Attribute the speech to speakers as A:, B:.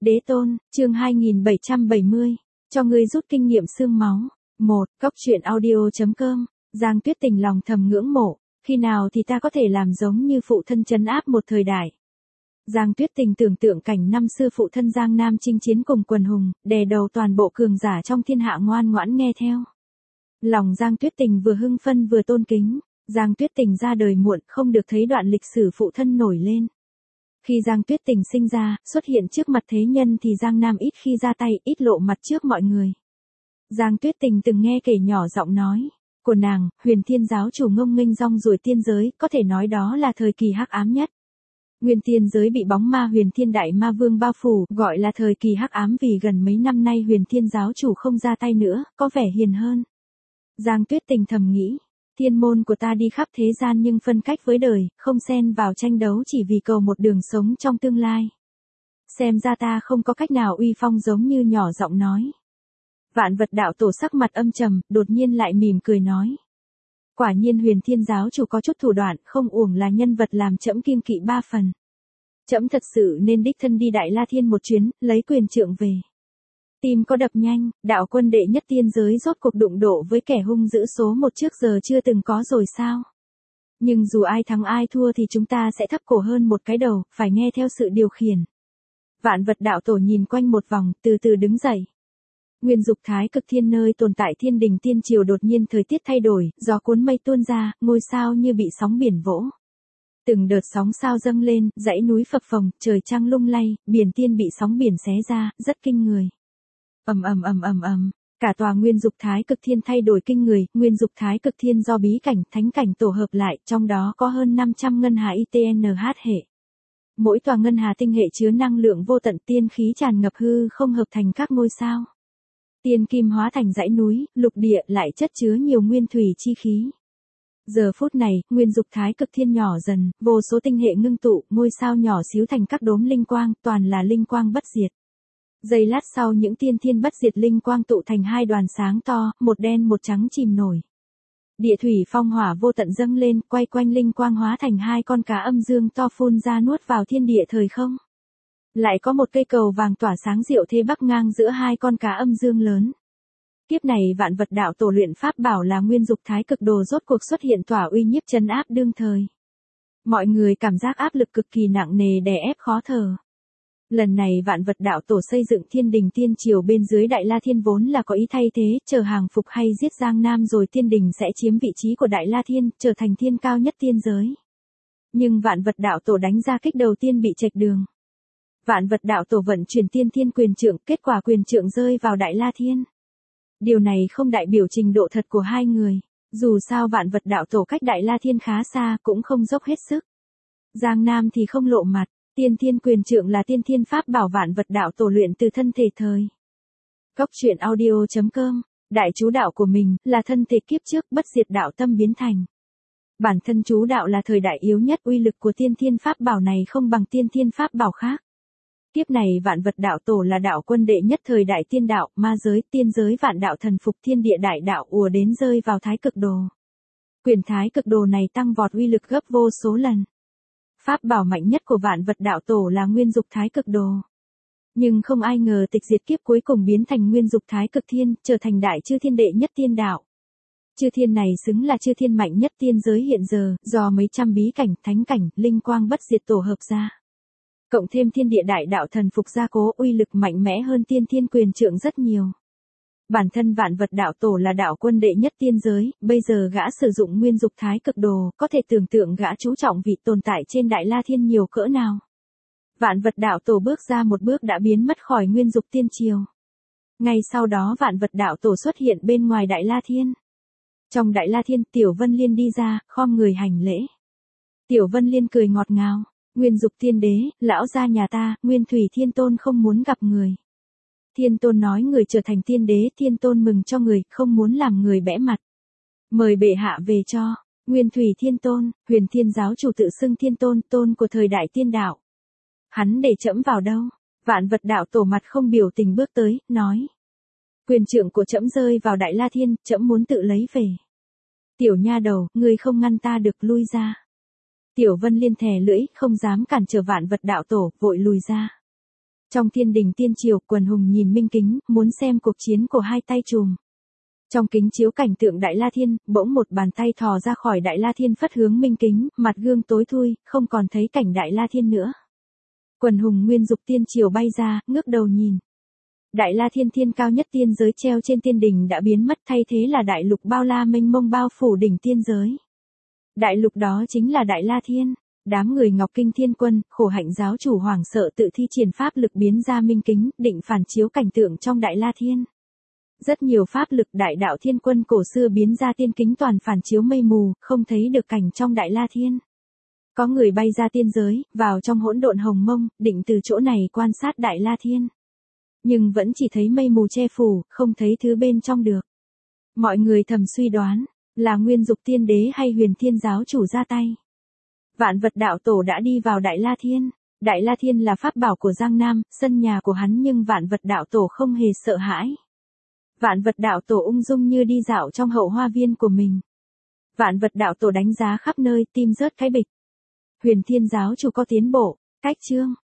A: Đế tôn, chương 2770, cho ngươi rút kinh nghiệm xương máu. 1. Cốc truyện audio.com, Giang Tuyết Tình lòng thầm ngưỡng mộ, khi nào thì ta có thể làm giống như phụ thân trấn áp một thời đại. Giang Tuyết Tình tưởng tượng cảnh năm xưa phụ thân Giang Nam chinh chiến cùng quần hùng, đè đầu toàn bộ cường giả trong thiên hạ ngoan ngoãn nghe theo. Lòng Giang Tuyết Tình vừa hưng phân vừa tôn kính, Giang Tuyết Tình ra đời muộn không được thấy đoạn lịch sử phụ thân nổi lên. Khi Giang Tuyết Tình sinh ra, xuất hiện trước mặt thế nhân thì Giang Nam ít khi ra tay, ít lộ mặt trước mọi người. Giang Tuyết Tình từng nghe kể nhỏ giọng nói của nàng, Huyền Thiên giáo chủ ngông nghênh rong ruổi tiên giới, có thể nói đó là thời kỳ hắc ám nhất. Nguyên tiên giới bị bóng ma Huyền Thiên đại ma vương bao phủ, gọi là thời kỳ hắc ám vì gần mấy năm nay Huyền Thiên giáo chủ không ra tay nữa, có vẻ hiền hơn. Giang Tuyết Tình thầm nghĩ, thiên môn của ta đi khắp thế gian nhưng phân cách với đời, không xen vào tranh đấu chỉ vì cầu một đường sống trong tương lai. Xem ra ta không có cách nào uy phong giống như nhỏ giọng nói. Vạn Vật đạo tổ sắc mặt âm trầm, đột nhiên lại mỉm cười nói. Quả nhiên Huyền Thiên giáo chủ có chút thủ đoạn, không uổng là nhân vật làm trẫm kiêng kỵ 3 phần. Trẫm thật sự nên đích thân đi Đại La Thiên một chuyến, lấy quyền trượng về. Tim có đập nhanh, đạo quân đệ nhất tiên giới rốt cuộc đụng độ với kẻ hung dữ số 1 trước giờ chưa từng có rồi sao? Nhưng dù ai thắng ai thua thì chúng ta sẽ thấp cổ hơn một cái đầu, phải nghe theo sự điều khiển. Vạn Vật đạo tổ nhìn quanh một vòng, từ từ đứng dậy. Nguyên dục thái cực thiên nơi tồn tại thiên đình tiên triều đột nhiên thời tiết thay đổi, gió cuốn mây tuôn ra, ngôi sao như bị sóng biển vỗ. Từng đợt sóng sao dâng lên, dãy núi phập phồng, trời trăng lung lay, biển tiên bị sóng biển xé ra, rất kinh người. Ầm, cả tòa Nguyên Dục Thái Cực Thiên thay đổi kinh người, Nguyên Dục Thái Cực Thiên do bí cảnh, thánh cảnh tổ hợp lại, trong đó có hơn 500 ngân hà ITNH hệ. Mỗi tòa ngân hà tinh hệ chứa năng lượng vô tận, tiên khí tràn ngập hư không hợp thành các ngôi sao. Tiên kim hóa thành dãy núi, lục địa lại chất chứa nhiều nguyên thủy chi khí. Giờ phút này, Nguyên Dục Thái Cực Thiên nhỏ dần, vô số tinh hệ ngưng tụ, ngôi sao nhỏ xíu thành các đốm linh quang, toàn là linh quang bất diệt. Giây lát sau những tiên thiên bất diệt linh quang tụ thành hai đoàn sáng to, một đen một trắng chìm nổi. Địa thủy phong hỏa vô tận dâng lên, quay quanh linh quang hóa thành hai con cá âm dương to phun ra nuốt vào thiên địa thời không. Lại có một cây cầu vàng tỏa sáng diệu thế bắc ngang giữa hai con cá âm dương lớn. Kiếp này Vạn Vật đạo tổ luyện pháp bảo là Nguyên Dục Thái Cực Đồ rốt cuộc xuất hiện tỏa uy nhiếp trấn áp đương thời. Mọi người cảm giác áp lực cực kỳ nặng nề đè ép khó thở. Lần này Vạn Vật đạo tổ xây dựng thiên đình tiên triều bên dưới Đại La Thiên vốn là có ý thay thế, chờ hàng phục hay giết Giang Nam rồi thiên đình sẽ chiếm vị trí của Đại La Thiên, trở thành thiên cao nhất tiên giới. Nhưng Vạn Vật đạo tổ đánh ra kích đầu tiên bị chệch đường. Vạn Vật đạo tổ vận chuyển tiên thiên quyền trượng, kết quả quyền trượng rơi vào Đại La Thiên. Điều này không đại biểu trình độ thật của hai người, dù sao Vạn Vật đạo tổ cách Đại La Thiên khá xa cũng không dốc hết sức. Giang Nam thì không lộ mặt. Tiên thiên quyền trượng là tiên thiên pháp bảo Vạn Vật đạo tổ luyện từ thân thể thời. Cốc truyện audio.com, đại chú đạo của mình là thân thể kiếp trước bất diệt đạo tâm biến thành. Bản thân chú đạo là thời đại yếu nhất, uy lực của tiên thiên pháp bảo này không bằng tiên thiên pháp bảo khác. Kiếp này Vạn Vật đạo tổ là đạo quân đệ nhất thời đại tiên đạo, ma giới, tiên giới vạn đạo thần phục, thiên địa đại đạo ùa đến rơi vào Thái Cực Đồ. Quyền Thái Cực Đồ này tăng vọt uy lực gấp vô số lần. Pháp bảo mạnh nhất của Vạn Vật đạo tổ là Nguyên Dục Thái Cực Đồ. Nhưng không ai ngờ tịch diệt kiếp cuối cùng biến thành Nguyên Dục Thái Cực Thiên, trở thành đại chư thiên đệ nhất tiên đạo. Chư thiên này xứng là chư thiên mạnh nhất tiên giới hiện giờ, do mấy trăm bí cảnh, thánh cảnh, linh quang bất diệt tổ hợp ra. Cộng thêm thiên địa đại đạo thần phục gia cố, uy lực mạnh mẽ hơn tiên thiên quyền trượng rất nhiều. Bản thân Vạn Vật đạo tổ là đạo quân đệ nhất tiên giới, bây giờ gã sử dụng Nguyên Dục Thái Cực Đồ, có thể tưởng tượng gã chú trọng vị tồn tại trên Đại La Thiên nhiều cỡ nào. Vạn Vật đạo tổ bước ra một bước đã biến mất khỏi Nguyên Dục tiên triều. Ngay sau đó Vạn Vật đạo tổ xuất hiện bên ngoài Đại La Thiên. Trong Đại La Thiên, Tiểu Vân Liên đi ra, khom người hành lễ. Tiểu Vân Liên cười ngọt ngào, Nguyên Dục tiên đế, lão gia nhà ta, Nguyên Thủy Thiên Tôn không muốn gặp người. Thiên Tôn nói người trở thành tiên đế, Thiên Tôn mừng cho người, không muốn làm người bẽ mặt. Mời bệ hạ về cho. Nguyên Thủy Thiên Tôn, Huyền Thiên giáo chủ tự xưng Thiên Tôn, tôn của thời đại tiên đạo. Hắn để trẫm vào đâu? Vạn Vật đạo tổ mặt không biểu tình bước tới, nói. Quyền trượng của trẫm rơi vào Đại La Thiên, trẫm muốn tự lấy về. Tiểu nha đầu, ngươi không ngăn ta được, lui ra. Tiểu Vân Liên thè lưỡi, không dám cản trở Vạn Vật đạo tổ, vội lùi ra. Trong thiên đình tiên triều, Quần Hùng nhìn minh kính, muốn xem cuộc chiến của hai tay trùm. Trong kính chiếu cảnh tượng Đại La Thiên, bỗng một bàn tay thò ra khỏi Đại La Thiên phất hướng minh kính, mặt gương tối thui, không còn thấy cảnh Đại La Thiên nữa. Quần Hùng nguyên dục tiên triều bay ra, ngước đầu nhìn. Đại La Thiên, thiên cao nhất tiên giới treo trên tiên đỉnh đã biến mất, thay thế là đại lục bao la mênh mông bao phủ đỉnh tiên giới. Đại lục đó chính là Đại La Thiên. Đám người Ngọc Kinh Thiên Quân, Khổ Hạnh giáo chủ hoảng sợ tự thi triển pháp lực biến ra minh kính, định phản chiếu cảnh tượng trong Đại La Thiên. Rất nhiều pháp lực Đại Đạo Thiên Quân cổ xưa biến ra tiên kính toàn phản chiếu mây mù, không thấy được cảnh trong Đại La Thiên. Có người bay ra tiên giới, vào trong hỗn độn hồng mông, định từ chỗ này quan sát Đại La Thiên. Nhưng vẫn chỉ thấy mây mù che phủ, không thấy thứ bên trong được. Mọi người thầm suy đoán, là Nguyên Dục Tiên Đế hay Huyền Thiên giáo chủ ra tay. Vạn Vật Đạo Tổ đã đi vào Đại La Thiên. Đại La Thiên là pháp bảo của Giang Nam, sân nhà của hắn, nhưng Vạn Vật Đạo Tổ không hề sợ hãi. Vạn Vật Đạo Tổ ung dung như đi dạo trong hậu hoa viên của mình. Vạn Vật Đạo Tổ đánh giá khắp nơi, tim rớt cái bịch. Huyền Thiên giáo chủ có tiến bộ, cách chương.